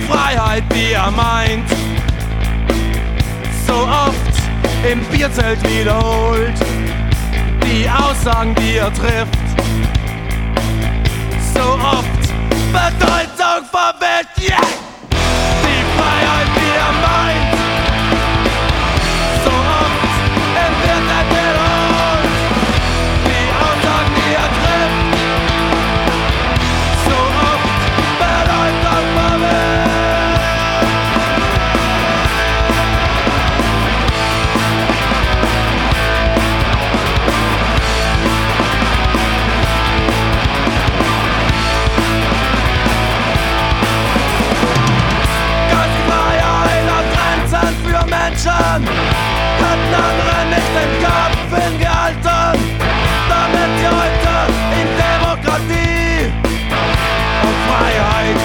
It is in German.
Freiheit, wie er meint. So oft im Bierzelt wiederholt die Aussagen, die er trifft. So oft Bedeutung verwirrt, yeah! Die Freiheit, wie er meint. So oft wird er wiederholt die Aussagen, die er trifft. So oft Bedeutung verwirrt. Menschen hatten andere nicht den Kopf hingehalten, damit sie heute in Demokratie und Freiheit